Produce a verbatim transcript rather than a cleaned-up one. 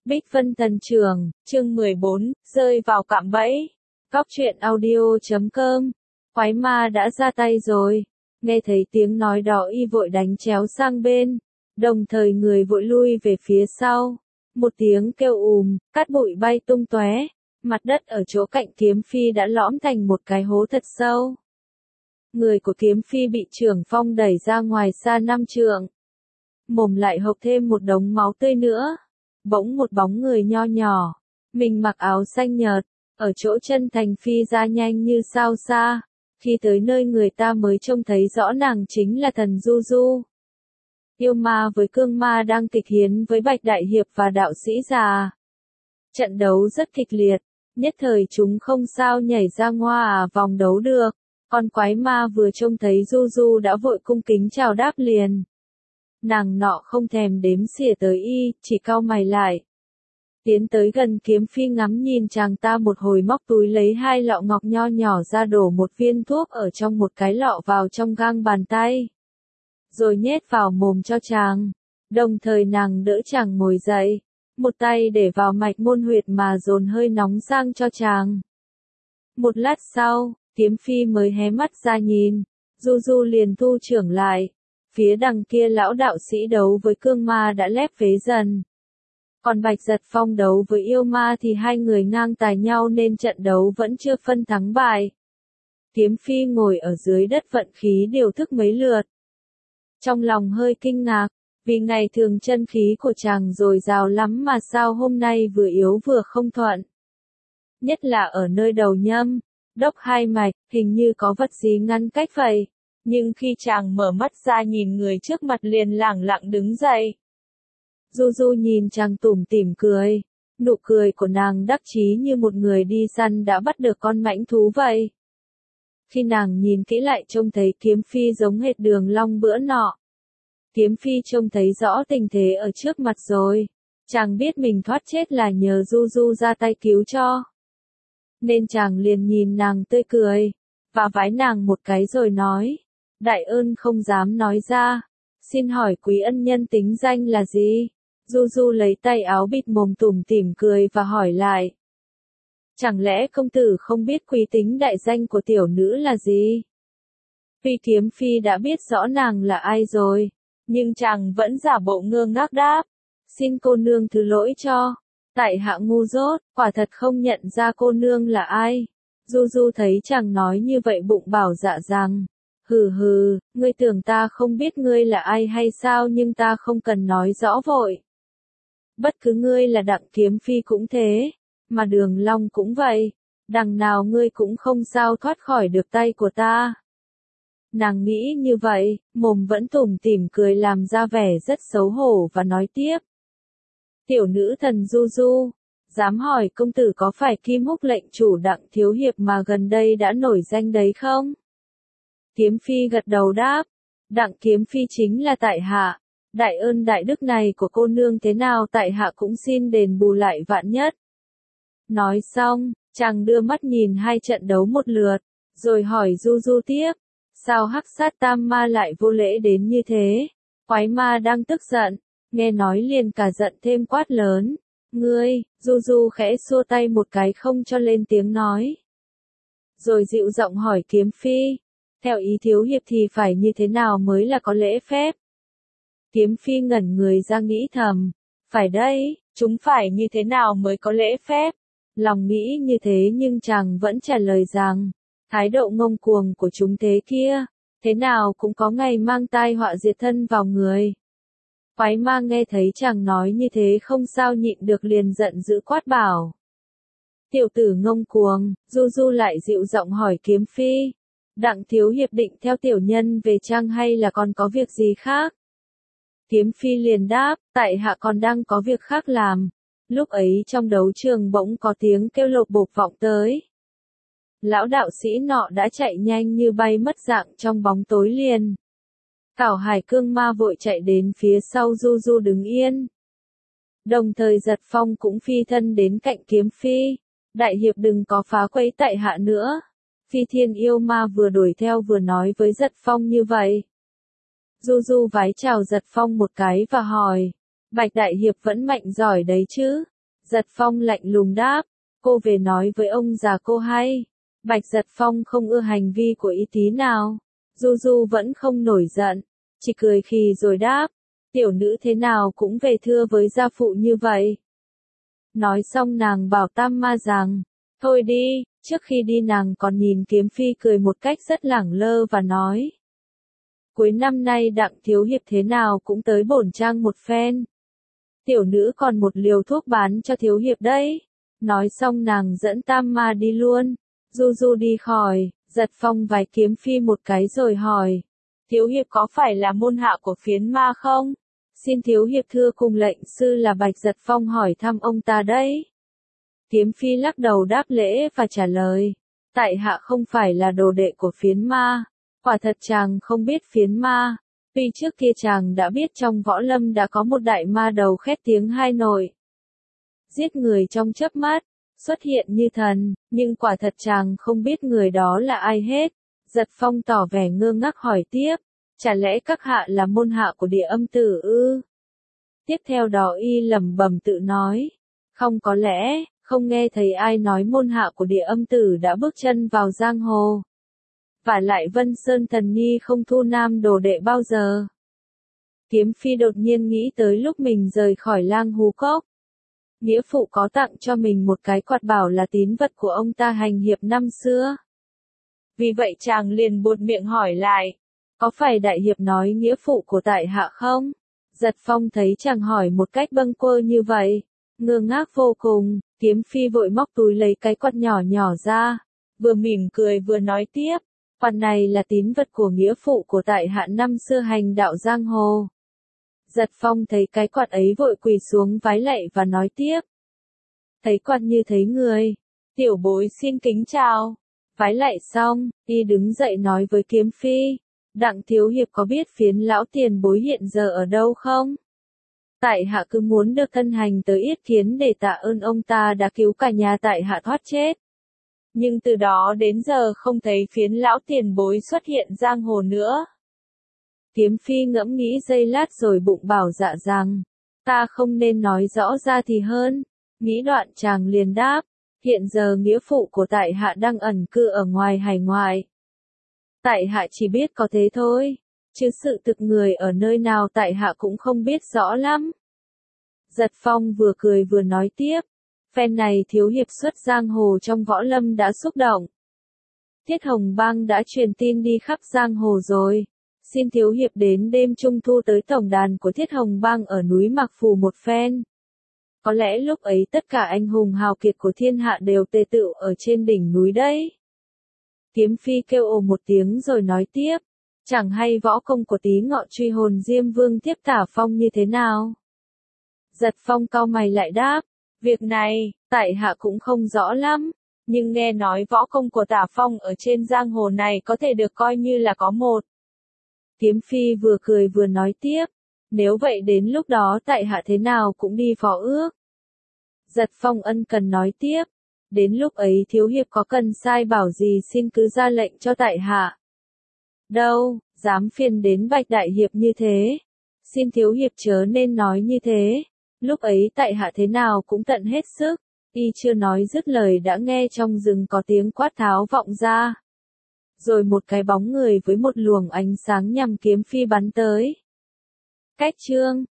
Bích Vân Thần Trường, chương mười bốn, rơi vào cạm bẫy. Cóc truyện audio chấm com. Quái ma đã ra tay rồi. Nghe thấy tiếng nói đó y vội đánh chéo sang bên. Đồng thời người vội lui về phía sau. Một tiếng kêu ùm, cát bụi bay tung tóe. Mặt đất ở chỗ cạnh kiếm phi đã lõm thành một cái hố thật sâu. Người của kiếm phi bị Trưởng Phong đẩy ra ngoài xa năm trượng. Mồm lại hộc thêm một đống máu tươi nữa. Bỗng một bóng người nho nhỏ, mình mặc áo xanh nhợt, ở chỗ chân thành phi ra nhanh như sao xa. Khi tới nơi người ta mới trông thấy rõ nàng chính là thần Du Du. Yêu ma với cương ma đang kịch hiến với Bạch Đại Hiệp và đạo sĩ già. Trận đấu rất kịch liệt, nhất thời chúng không sao nhảy ra ngoa vòng đấu được. Con quái ma vừa trông thấy Du Du đã vội cung kính chào đáp liền. Nàng nọ không thèm đếm xỉa tới y, chỉ cau mày lại. Tiến tới gần kiếm phi ngắm nhìn chàng ta một hồi, móc túi lấy hai lọ ngọc nho nhỏ ra, đổ một viên thuốc ở trong một cái lọ vào trong gang bàn tay. Rồi nhét vào mồm cho chàng. Đồng thời nàng đỡ chàng ngồi dậy. Một tay để vào mạch môn huyệt mà dồn hơi nóng sang cho chàng. Một lát sau, kiếm phi mới hé mắt ra nhìn. Du Du liền thu trưởng lại. Phía đằng kia lão đạo sĩ đấu với cương ma đã lép vế dần. Còn Bạch Giật Phong đấu với yêu ma thì hai người ngang tài nhau nên trận đấu vẫn chưa phân thắng bại. Kiếm phi ngồi ở dưới đất vận khí điều thức mấy lượt. Trong lòng hơi kinh ngạc, vì ngày thường chân khí của chàng dồi dào lắm mà sao hôm nay vừa yếu vừa không thuận. Nhất là ở nơi đầu nhâm, đốc hai mạch, hình như có vật gì ngăn cách vậy. Nhưng khi chàng mở mắt ra nhìn người trước mặt liền lẳng lặng đứng dậy. Du Du nhìn chàng tủm tỉm cười. Nụ cười của nàng đắc chí như một người đi săn đã bắt được con mãnh thú vậy. Khi nàng nhìn kỹ lại trông thấy kiếm phi giống hệt Đường Long bữa nọ. Kiếm phi trông thấy rõ tình thế ở trước mặt rồi. Chàng biết mình thoát chết là nhờ Du Du ra tay cứu cho. Nên chàng liền nhìn nàng tươi cười. Và vái nàng một cái rồi nói. Đại ơn không dám nói ra. Xin hỏi quý ân nhân tính danh là gì? Du Du lấy tay áo bịt mồm tủm tỉm cười và hỏi lại. Chẳng lẽ công tử không biết quý tính đại danh của tiểu nữ là gì? Tuy kiếm phi đã biết rõ nàng là ai rồi, nhưng chàng vẫn giả bộ ngơ ngác đáp. Xin cô nương thứ lỗi cho. Tại hạ ngu dốt, quả thật không nhận ra cô nương là ai. Du Du thấy chàng nói như vậy bụng bảo dạ rằng. Hừ hừ, ngươi tưởng ta không biết ngươi là ai hay sao, nhưng ta không cần nói rõ vội. Bất cứ ngươi là Đặng kiếm phi cũng thế, mà Đường Long cũng vậy, đằng nào ngươi cũng không sao thoát khỏi được tay của ta. Nàng nghĩ như vậy, mồm vẫn tủm tỉm cười làm ra vẻ rất xấu hổ và nói tiếp. Tiểu nữ thần Du Du, dám hỏi công tử có phải Kim Húc lệnh chủ Đặng thiếu hiệp mà gần đây đã nổi danh đấy không? Kiếm phi gật đầu đáp, Đặng kiếm phi chính là tại hạ, đại ơn đại đức này của cô nương thế nào tại hạ cũng xin đền bù lại vạn nhất. Nói xong, chàng đưa mắt nhìn hai trận đấu một lượt, rồi hỏi Du Du tiếp, sao Hắc Sát Tam Ma lại vô lễ đến như thế? Quái ma đang tức giận, nghe nói liền cả giận thêm quát lớn, ngươi. Du Du khẽ xua tay một cái không cho lên tiếng nói. Rồi dịu giọng hỏi kiếm phi. Theo ý thiếu hiệp thì phải như thế nào mới là có lễ phép? Kiếm phi ngẩn người ra nghĩ thầm. Phải đấy, chúng phải như thế nào mới có lễ phép? Lòng nghĩ như thế nhưng chàng vẫn trả lời rằng. Thái độ ngông cuồng của chúng thế kia. Thế nào cũng có ngày mang tai họa diệt thân vào người. Quái ma nghe thấy chàng nói như thế không sao nhịn được liền giận dữ quát bảo. Tiểu tử ngông cuồng. Du Du lại dịu giọng hỏi kiếm phi. Đặng thiếu hiệp định theo tiểu nhân về chăng hay là còn có việc gì khác? Kiếm phi liền đáp, tại hạ còn đang có việc khác làm. Lúc ấy trong đấu trường bỗng có tiếng kêu lộp bộp vọng tới. Lão đạo sĩ nọ đã chạy nhanh như bay mất dạng trong bóng tối liền. Cảo Hải cương ma vội chạy đến phía sau Du Du đứng yên. Đồng thời Giật Phong cũng phi thân đến cạnh kiếm phi. Đại hiệp đừng có phá quấy tại hạ nữa. Phi thiên yêu ma vừa đuổi theo vừa nói với Giật Phong như vậy. Du Du vái chào Giật Phong một cái và hỏi. Bạch Đại Hiệp vẫn mạnh giỏi đấy chứ? Giật Phong lạnh lùng đáp, cô về nói với ông già cô hay. Bạch Giật Phong không ưa hành vi của y tí nào. Du Du vẫn không nổi giận, chỉ cười khì rồi đáp, tiểu nữ thế nào cũng về thưa với gia phụ như vậy. Nói xong nàng bảo Tam Ma rằng, thôi đi, trước khi đi nàng còn nhìn Kiếm Phi cười một cách rất lẳng lơ và nói. Cuối năm nay Đặng thiếu hiệp thế nào cũng tới bổn trang một phen. Tiểu nữ còn một liều thuốc bán cho thiếu hiệp đấy. Nói xong nàng dẫn Tam Ma đi luôn. Du Du đi khỏi, Giật Phong vái Kiếm Phi một cái rồi hỏi. Thiếu hiệp có phải là môn hạ của phiến ma không? Xin thiếu hiệp thưa cùng lệnh sư là Bạch Giật Phong hỏi thăm ông ta đấy. Kiếm Phi lắc đầu đáp lễ và trả lời. Tại hạ không phải là đồ đệ của phiến ma. Quả thật chàng không biết phiến ma. Tuy trước kia chàng đã biết trong võ lâm đã có một đại ma đầu khét tiếng hai nổi. Giết người trong chớp mắt, xuất hiện như thần, nhưng quả thật chàng không biết người đó là ai hết. Giật Phong tỏ vẻ ngơ ngác hỏi tiếp, chả lẽ các hạ là môn hạ của Địa Âm Tử ư? Tiếp theo đó y lẩm bẩm tự nói, không có lẽ, không nghe thấy ai nói môn hạ của Địa Âm Tử đã bước chân vào giang hồ. Và lại Vân Sơn Thần Nhi không thu nam đồ đệ bao giờ. Kiếm Phi đột nhiên nghĩ tới lúc mình rời khỏi Lang Hú Cốc. Nghĩa phụ có tặng cho mình một cái quạt bảo là tín vật của ông ta hành hiệp năm xưa. Vì vậy chàng liền buột miệng hỏi lại, có phải đại hiệp nói nghĩa phụ của tại hạ không? Giật Phong thấy chàng hỏi một cách bâng quơ như vậy, ngơ ngác vô cùng, Kiếm Phi vội móc túi lấy cái quạt nhỏ nhỏ ra, vừa mỉm cười vừa nói tiếp, quạt này là tín vật của nghĩa phụ của tại hạ năm xưa hành đạo giang hồ. Giật Phong thấy cái quạt ấy vội quỳ xuống vái lạy và nói tiếp. Thấy quạt như thấy người, tiểu bối xin kính chào. Vái lạy xong, y đứng dậy nói với Kiếm Phi, Đặng thiếu hiệp có biết phiến lão tiền bối hiện giờ ở đâu không? Tại hạ cứ muốn được thân hành tới yết kiến để tạ ơn ông ta đã cứu cả nhà tại hạ thoát chết. Nhưng từ đó đến giờ không thấy phiến lão tiền bối xuất hiện giang hồ nữa. Kiếm Phi ngẫm nghĩ giây lát rồi bụng bảo dạ rằng, ta không nên nói rõ ra thì hơn. Nghĩ đoạn chàng liền đáp, hiện giờ nghĩa phụ của tại hạ đang ẩn cư ở ngoài hải ngoại. Tại hạ chỉ biết có thế thôi, chứ sự thực người ở nơi nào tại hạ cũng không biết rõ lắm. Giật Phong vừa cười vừa nói tiếp, phen này thiếu hiệp xuất giang hồ trong võ lâm đã xúc động. Thiết Hồng Bang đã truyền tin đi khắp giang hồ rồi. Xin thiếu hiệp đến đêm trung thu tới tổng đàn của Thiết Hồng Bang ở núi Mạc Phù một phen. Có lẽ lúc ấy tất cả anh hùng hào kiệt của thiên hạ đều tề tựu ở trên đỉnh núi đấy. Kiếm Phi kêu ồ một tiếng rồi nói tiếp, chẳng hay võ công của Tí Ngọ truy hồn Diêm Vương Tiếp Tả Phong như thế nào? Giật Phong cau mày lại đáp, việc này, tại hạ cũng không rõ lắm, nhưng nghe nói võ công của Tả Phong ở trên giang hồ này có thể được coi như là có một. Kiếm Phi vừa cười vừa nói tiếp, nếu vậy đến lúc đó tại hạ thế nào cũng đi phó ước. Giật Phong ân cần nói tiếp, đến lúc ấy thiếu hiệp có cần sai bảo gì xin cứ ra lệnh cho tại hạ. Đâu, dám phiền đến Bạch đại hiệp như thế, xin thiếu hiệp chớ nên nói như thế, lúc ấy tại hạ thế nào cũng tận hết sức. Y chưa nói dứt lời đã nghe trong rừng có tiếng quát tháo vọng ra. Rồi một cái bóng người với một luồng ánh sáng nhằm Kiếm Phi bắn tới. Cách chương